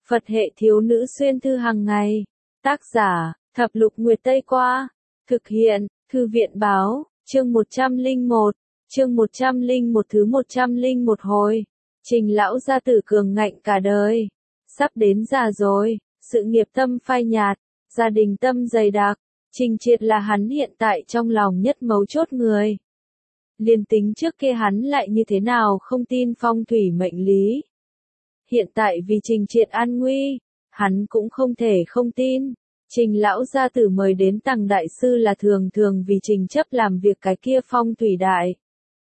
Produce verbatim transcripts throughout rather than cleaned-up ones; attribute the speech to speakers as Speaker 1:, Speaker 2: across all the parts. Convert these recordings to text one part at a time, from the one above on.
Speaker 1: Phật hệ thiếu nữ xuyên thư hàng ngày. Tác giả, Thập Lục Nguyệt Tây Qua. Thực hiện, Thư viện Báo, chương một trăm lẻ một, chương một trăm lẻ một thứ một trăm lẻ một hồi. Trình lão gia tử cường ngạnh cả đời. Sắp đến già rồi, sự nghiệp tâm phai nhạt, gia đình tâm dày đặc. Trình Triệt là hắn hiện tại trong lòng nhất mấu chốt người. Liên tính trước kia hắn lại như thế nào không tin phong thủy mệnh lý. Hiện tại vì Trình Triệt an nguy, hắn cũng không thể không tin. Trình lão gia tử mời đến Tằng đại sư là thường thường vì Trình chấp làm việc cái kia phong thủy đại.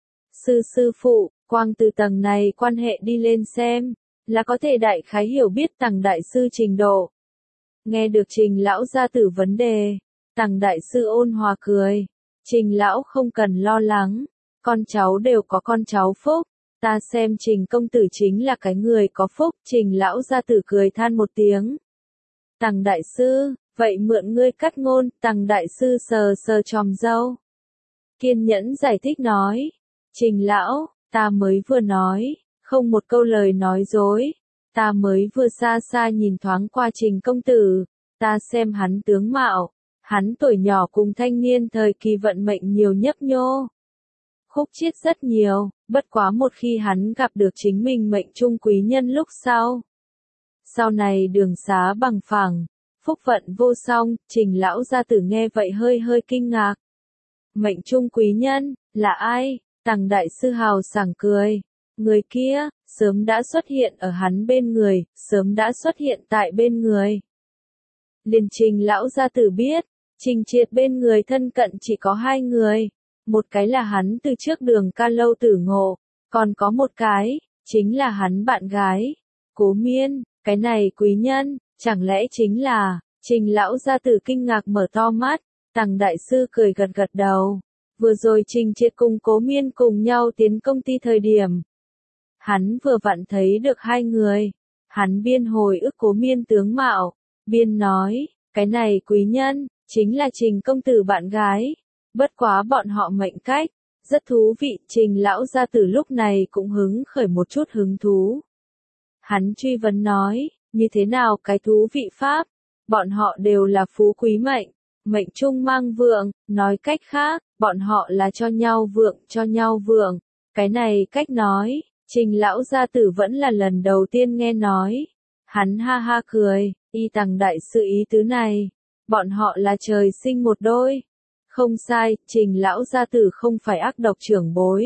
Speaker 1: Sư sư phụ, quang từ tầng này quan hệ đi lên xem, là có thể đại khái hiểu biết Tằng đại sư trình độ. Nghe được Trình lão gia tử vấn đề, Tằng đại sư ôn hòa cười. Trình lão không cần lo lắng, con cháu đều có con cháu phúc. Ta xem Trình công tử chính là cái người có phúc. Trình lão gia tử cười than một tiếng. Tằng đại sư, vậy mượn ngươi cắt ngôn. Tằng đại sư sờ sờ chòm râu, kiên nhẫn giải thích nói. Trình lão, ta mới vừa nói, không một câu lời nói dối. Ta mới vừa xa xa nhìn thoáng qua Trình công tử, ta xem hắn tướng mạo, hắn tuổi nhỏ cùng thanh niên thời kỳ vận mệnh nhiều nhấp nhô. Khúc chiết rất nhiều, bất quá một khi hắn gặp được chính mình mệnh trung quý nhân lúc sau. Sau này đường xá bằng phẳng, phúc vận vô song. Trình lão gia tử nghe vậy hơi hơi kinh ngạc. Mệnh trung quý nhân, là ai? Tằng đại sư hào sảng cười. Người kia, sớm đã xuất hiện ở hắn bên người, sớm đã xuất hiện tại bên người. Liền Trình lão gia tử biết, Trình Triệt bên người thân cận chỉ có hai người. Một cái là hắn từ trước Đường Ca Lâu tử ngộ, còn có một cái, chính là hắn bạn gái, Cố Miên. Cái này quý nhân, chẳng lẽ chính là, Trình lão gia tử kinh ngạc mở to mắt. Tằng đại sư cười gật gật đầu. Vừa rồi Trình Triệt cùng Cố Miên cùng nhau tiến công ty thời điểm, hắn vừa vặn thấy được hai người. Hắn biên hồi ức Cố Miên tướng mạo, biên nói, cái này quý nhân, chính là Trình công tử bạn gái. Bất quá bọn họ mệnh cách, rất thú vị. Trình lão gia tử lúc này cũng hứng khởi một chút hứng thú. Hắn truy vấn nói, như thế nào cái thú vị pháp? Bọn họ đều là phú quý mệnh, mệnh trung mang vượng, nói cách khác, bọn họ là cho nhau vượng, cho nhau vượng. Cái này cách nói, Trình lão gia tử vẫn là lần đầu tiên nghe nói. Hắn ha ha cười, y Tằng đại sư ý tứ này, bọn họ là trời sinh một đôi. Không sai, Trình lão gia tử không phải ác độc trưởng bối.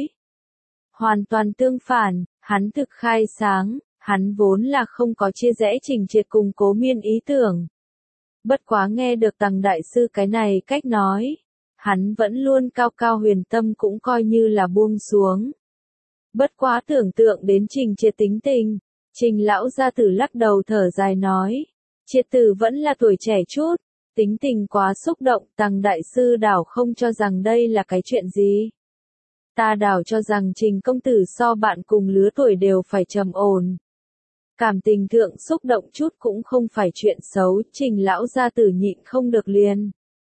Speaker 1: Hoàn toàn tương phản, hắn thực khai sáng, hắn vốn là không có chia rẽ Trình Triệt cùng Cố Miên ý tưởng. Bất quá nghe được Tằng đại sư cái này cách nói, hắn vẫn luôn cao cao huyền tâm cũng coi như là buông xuống. Bất quá tưởng tượng đến Trình Triệt tính tình, Trình lão gia tử lắc đầu thở dài nói, Triệt tử vẫn là tuổi trẻ chút. Tính tình quá xúc động. Tằng đại sư đảo không cho rằng đây là cái chuyện gì. Ta đảo cho rằng Trình công tử so bạn cùng lứa tuổi đều phải trầm ổn. Cảm tình thượng xúc động chút cũng không phải chuyện xấu. Trình lão gia tử nhịn không được liền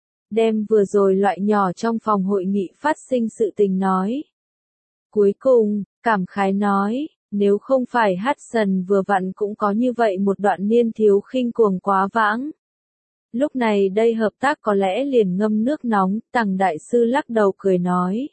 Speaker 1: đem vừa rồi loại nhỏ trong phòng hội nghị phát sinh sự tình nói. Cuối cùng, cảm khái nói, nếu không phải Hudson vừa vặn cũng có như vậy một đoạn niên thiếu khinh cuồng quá vãng. Lúc này đây hợp tác có lẽ liền ngâm nước nóng. Tằng đại sư lắc đầu cười nói.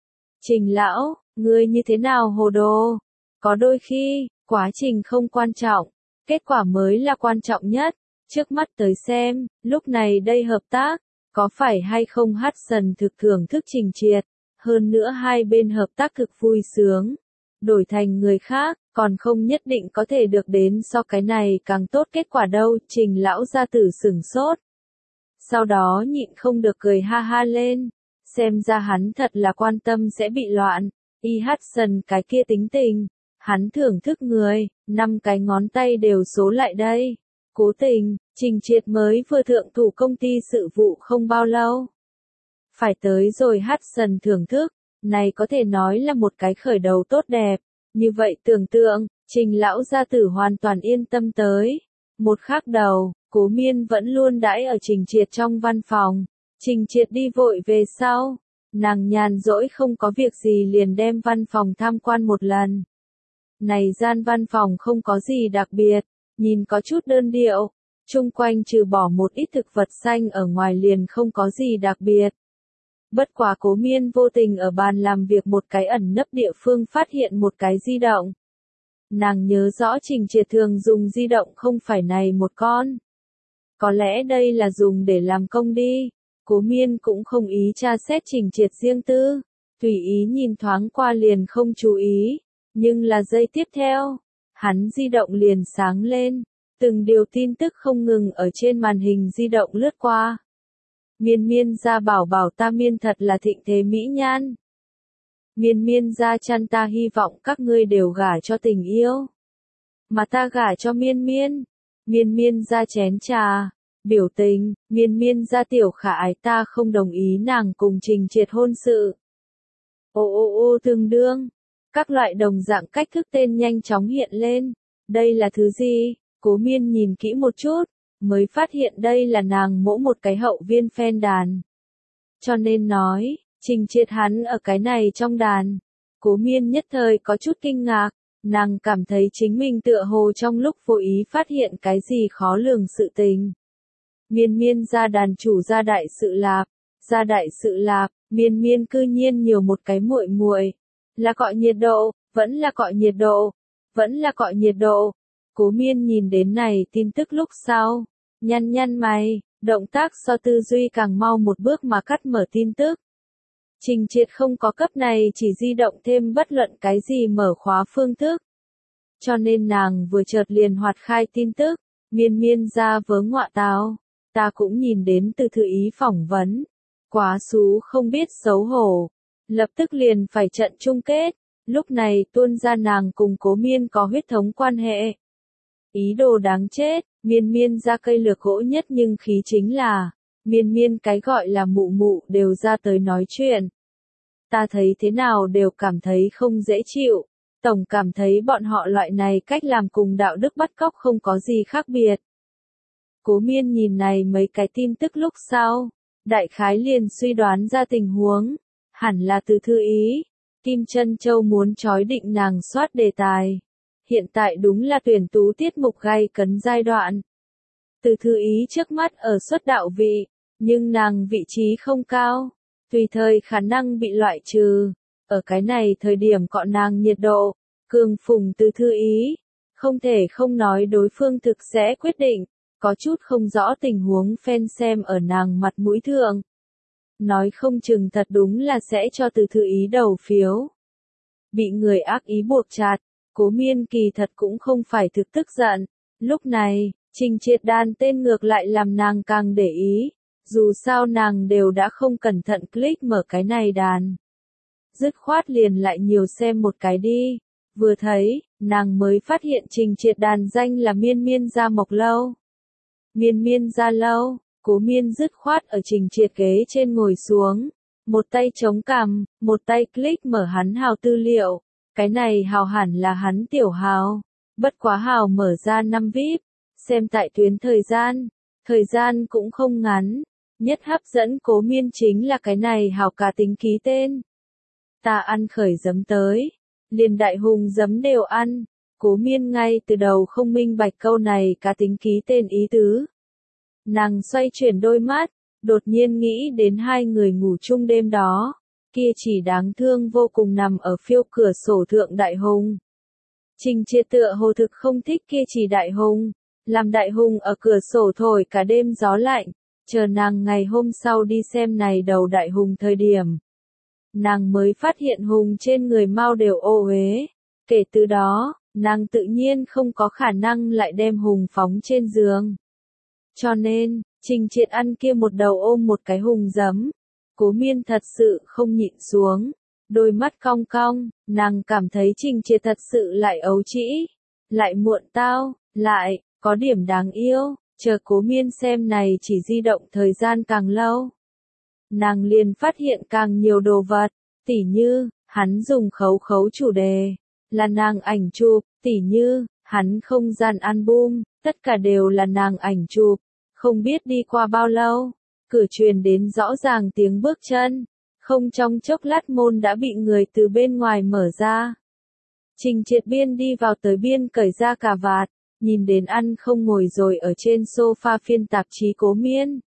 Speaker 1: Trình lão, ngươi như thế nào hồ đồ? Có đôi khi, quá trình không quan trọng, kết quả mới là quan trọng nhất. Trước mắt tới xem, lúc này đây hợp tác, có phải hay không Hudson thực thưởng thức Trình Triệt, hơn nữa hai bên hợp tác cực vui sướng. Đổi thành người khác, còn không nhất định có thể được đến so cái này càng tốt kết quả đâu. Trình lão gia tử sửng sốt. Sau đó nhịn không được cười ha ha lên. Xem ra hắn thật là quan tâm sẽ bị loạn. Y Hudson cái kia tính tình, hắn thưởng thức người, năm cái ngón tay đều số lại đây. Cố tình, Trình Triệt mới vừa thượng thủ công ty sự vụ không bao lâu. Phải tới rồi Hudson thưởng thức. Này có thể nói là một cái khởi đầu tốt đẹp. Như vậy tưởng tượng, Trình lão gia tử hoàn toàn yên tâm tới. Một khắc đầu, Cố Miên vẫn luôn đãi ở Trình Triệt trong văn phòng. Trình Triệt đi vội về sau. Nàng nhàn rỗi không có việc gì liền đem văn phòng tham quan một lần. Này gian văn phòng không có gì đặc biệt, nhìn có chút đơn điệu, chung quanh trừ bỏ một ít thực vật xanh ở ngoài liền không có gì đặc biệt. Bất quá Cố Miên vô tình ở bàn làm việc một cái ẩn nấp địa phương phát hiện một cái di động. Nàng nhớ rõ Trình Triệt thường dùng di động không phải này một con. Có lẽ đây là dùng để làm công đi. Cố Miên cũng không ý tra xét Trình Triệt riêng tư, tùy ý nhìn thoáng qua liền không chú ý, nhưng là giây tiếp theo, hắn di động liền sáng lên, từng điều tin tức không ngừng ở trên màn hình di động lướt qua. Miên miên gia bảo bảo ta miên thật là thịnh thế mỹ nhan. Miên miên gia chăn ta hy vọng các ngươi đều gả cho tình yêu. Mà ta gả cho miên miên. Miên miên gia chén trà. Biểu tình, miên miên gia tiểu khả ái ta không đồng ý nàng cùng Trình Triệt hôn sự. Ô ô ô tương đương. Các loại đồng dạng cách thức tên nhanh chóng hiện lên. Đây là thứ gì? Cố Miên nhìn kỹ một chút, mới phát hiện đây là nàng mỗ một cái hậu viên fan đàn. Cho nên nói, Trình Triệt hắn ở cái này trong đàn. Cố Miên nhất thời có chút kinh ngạc, nàng cảm thấy chính mình tựa hồ trong lúc vô ý phát hiện cái gì khó lường sự tình. Miên miên gia đàn chủ gia đại sự lạp, gia đại sự lạp, miên miên cư nhiên nhiều một cái muội muội, là cọ nhiệt độ, vẫn là cọ nhiệt độ, vẫn là cọ nhiệt độ. Cố Miên nhìn đến này tin tức lúc sau, nhăn nhăn mày, động tác so tư duy càng mau một bước mà cắt mở tin tức. Trình Triệt không có cấp này chỉ di động thêm bất luận cái gì mở khóa phương thức. Cho nên nàng vừa chợt liền hoạt khai tin tức, miên miên ra vớ ngọa táo. Ta cũng nhìn đến từ thư ý phỏng vấn. Quá xú không biết xấu hổ. Lập tức liền phải trận chung kết. Lúc này tuôn ra nàng cùng Cố Miên có huyết thống quan hệ. Ý đồ đáng chết, miên miên ra cây lược gỗ nhất nhưng khí chính là, miên miên cái gọi là mụ mụ đều ra tới nói chuyện. Ta thấy thế nào đều cảm thấy không dễ chịu, tổng cảm thấy bọn họ loại này cách làm cùng đạo đức bắt cóc không có gì khác biệt. Cố Miên nhìn này mấy cái tin tức lúc sau, đại khái liền suy đoán ra tình huống, hẳn là từ thư ý, Kim Trân Châu muốn trói định nàng soát đề tài. Hiện tại đúng là tuyển tú tiết mục gay cấn giai đoạn. Từ thư ý trước mắt ở xuất đạo vị, nhưng nàng vị trí không cao, tùy thời khả năng bị loại trừ. Ở cái này thời điểm cọ nàng nhiệt độ, cường phùng từ thư ý, không thể không nói đối phương thực sẽ quyết định, có chút không rõ tình huống fan xem ở nàng mặt mũi thượng. Nói không chừng thật đúng là sẽ cho từ thư ý đầu phiếu. Bị người ác ý buộc chặt. Cố Miên kỳ thật cũng không phải thực tức giận. Lúc này, Trình Triệt đàn tên ngược lại làm nàng càng để ý. Dù sao nàng đều đã không cẩn thận click mở cái này đàn. Dứt khoát liền lại nhiều xem một cái đi. Vừa thấy, nàng mới phát hiện Trình Triệt đàn danh là Miên Miên Gia Mộc Lâu. Miên Miên Gia Lâu, Cố Miên dứt khoát ở Trình Triệt ghế trên ngồi xuống. Một tay chống cằm, một tay click mở hắn hào tư liệu. Cái này hào hẳn là hắn tiểu hào, bất quá hào mở ra năm vi ai pi, xem tại tuyến thời gian, thời gian cũng không ngắn, nhất hấp dẫn Cố Miên chính là cái này hào cá tính ký tên. Ta ăn khởi giấm tới, liền đại hùng giấm đều ăn, Cố Miên ngay từ đầu không minh bạch câu này cá tính ký tên ý tứ. Nàng xoay chuyển đôi mắt, đột nhiên nghĩ đến hai người ngủ chung đêm đó. Kia chỉ đáng thương vô cùng nằm ở phiêu cửa sổ thượng đại hùng. Trình Triệt tựa hồ thực không thích kia chỉ đại hùng, làm đại hùng ở cửa sổ thổi cả đêm gió lạnh, chờ nàng ngày hôm sau đi xem này đầu đại hùng thời điểm. Nàng mới phát hiện hùng trên người mau đều ô uế, kể từ đó, nàng tự nhiên không có khả năng lại đem hùng phóng trên giường. Cho nên, Trình Triệt ăn kia một đầu ôm một cái hùng giấm. Cố Miên thật sự không nhịn xuống, đôi mắt cong cong, nàng cảm thấy Trình Triệt thật sự lại ấu trĩ, lại muộn tao, lại, có điểm đáng yêu, chờ Cố Miên xem này chỉ di động thời gian càng lâu. Nàng liền phát hiện càng nhiều đồ vật, tỉ như, hắn dùng khấu khấu chủ đề, là nàng ảnh chụp, tỉ như, hắn không gian album, tất cả đều là nàng ảnh chụp, không biết đi qua bao lâu. Cửa truyền đến rõ ràng tiếng bước chân, không trong chốc lát môn đã bị người từ bên ngoài mở ra. Trình Triệt biên đi vào tới biên cởi ra cà vạt, nhìn đến ăn không ngồi rồi ở trên sofa phiên tạp chí Cố Miên.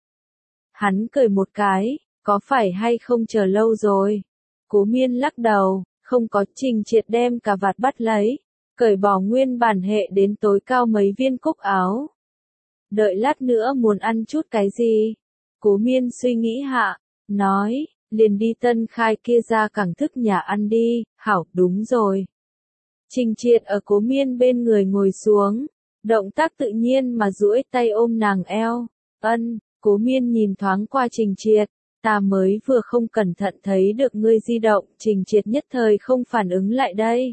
Speaker 1: Hắn cười một cái, có phải hay không chờ lâu rồi? Cố Miên lắc đầu, không có. Trình Triệt đem cà vạt bắt lấy, cởi bỏ nguyên bản hệ đến tối cao mấy viên cúc áo. Đợi lát nữa muốn ăn chút cái gì? Cố Miên suy nghĩ hạ, nói, liền đi Tân Khai kia ra cảng thức nhà ăn đi. Hảo, đúng rồi. Trình Triệt ở Cố Miên bên người ngồi xuống, động tác tự nhiên mà duỗi tay ôm nàng eo. Ân, Cố Miên nhìn thoáng qua Trình Triệt, ta mới vừa không cẩn thận thấy được ngươi di động. Trình Triệt nhất thời không phản ứng lại đây.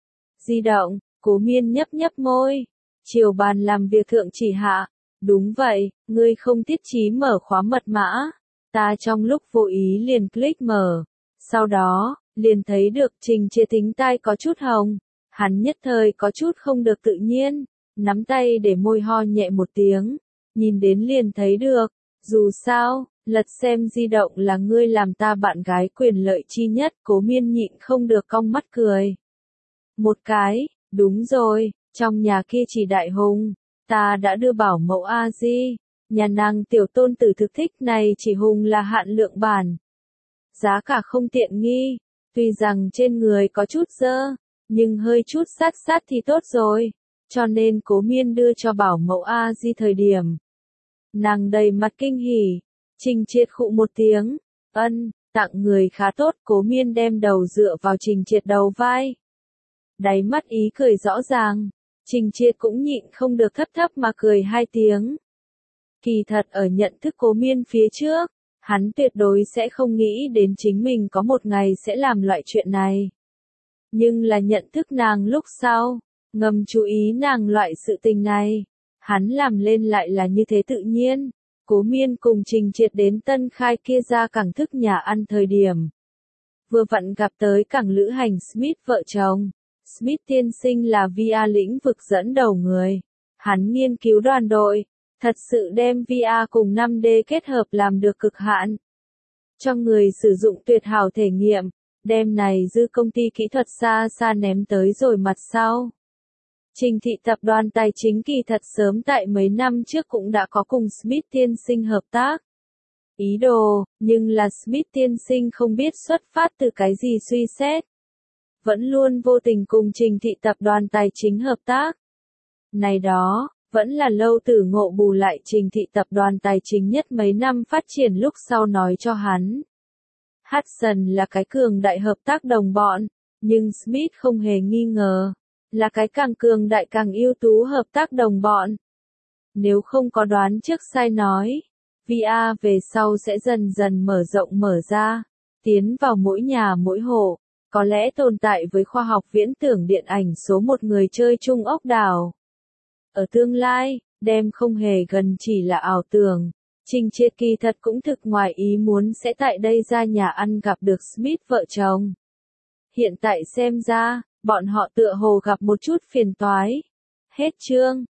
Speaker 1: Di động, Cố Miên nhấp nhấp môi, chiều bàn làm việc thượng chỉ hạ. Đúng vậy, ngươi không tiết chí mở khóa mật mã. Ta trong lúc vô ý liền click mở. Sau đó, liền thấy được Trình Triệt thính tai có chút hồng. Hắn nhất thời có chút không được tự nhiên, nắm tay để môi ho nhẹ một tiếng. Nhìn đến liền thấy được, dù sao, lật xem di động là ngươi làm ta bạn gái quyền lợi chi nhất. Cố Miên nhịn không được cong mắt cười. Một cái, đúng rồi, trong nhà kia chỉ Đại Hùng, ta đã đưa bảo mẫu A Di, nhà nàng tiểu tôn tử thực thích này chỉ Hùng là hạn lượng bản. Giá cả không tiện nghi, tuy rằng trên người có chút dơ, nhưng hơi chút sát sát thì tốt rồi, cho nên Cố Miên đưa cho bảo mẫu A Di thời điểm. Nàng đầy mặt kinh hỉ, Trình Triệt khụ một tiếng, ân, tặng người khá tốt. Cố Miên đem đầu dựa vào Trình Triệt đầu vai. Đáy mắt ý cười rõ ràng, Trình Triệt cũng nhịn không được thấp thấp mà cười hai tiếng. Kỳ thật ở nhận thức Cố Miên phía trước, hắn tuyệt đối sẽ không nghĩ đến chính mình có một ngày sẽ làm loại chuyện này. Nhưng là nhận thức nàng lúc sau, ngầm chú ý nàng loại sự tình này, hắn làm lên lại là như thế tự nhiên. Cố Miên cùng Trình Triệt đến Tân Khai kia ra cảng thức nhà ăn thời điểm. Vừa vặn gặp tới cảng lữ hành Smith vợ chồng. Smith tiên sinh là vê e rờ lĩnh vực dẫn đầu người. Hắn nghiên cứu đoàn đội, thật sự đem vê e rờ cùng năm D kết hợp làm được cực hạn. Cho người sử dụng tuyệt hảo thể nghiệm, đem này dư công ty kỹ thuật xa xa ném tới rồi mặt sau. Trình thị tập đoàn tài chính kỳ thật sớm tại mấy năm trước cũng đã có cùng Smith tiên sinh hợp tác. Ý đồ, nhưng là Smith tiên sinh không biết xuất phát từ cái gì suy xét. Vẫn luôn vô tình cùng Trình thị tập đoàn tài chính hợp tác. Này đó, vẫn là lâu tử ngộ bù lại Trình thị tập đoàn tài chính nhất mấy năm phát triển lúc sau nói cho hắn. Hudson là cái cường đại hợp tác đồng bọn, nhưng Smith không hề nghi ngờ, là cái càng cường đại càng ưu tú hợp tác đồng bọn. Nếu không có đoán trước sai nói, vê e rờ về sau sẽ dần dần mở rộng mở ra, tiến vào mỗi nhà mỗi hộ, có lẽ tồn tại với khoa học viễn tưởng điện ảnh số một người chơi chung ốc đảo. Ở tương lai, đem không hề gần chỉ là ảo tưởng. Trình Triệt kỳ thật cũng thực ngoài ý muốn sẽ tại đây ra nhà ăn gặp được Smith vợ chồng. Hiện tại xem ra, bọn họ tựa hồ gặp một chút phiền toái. Hết chương.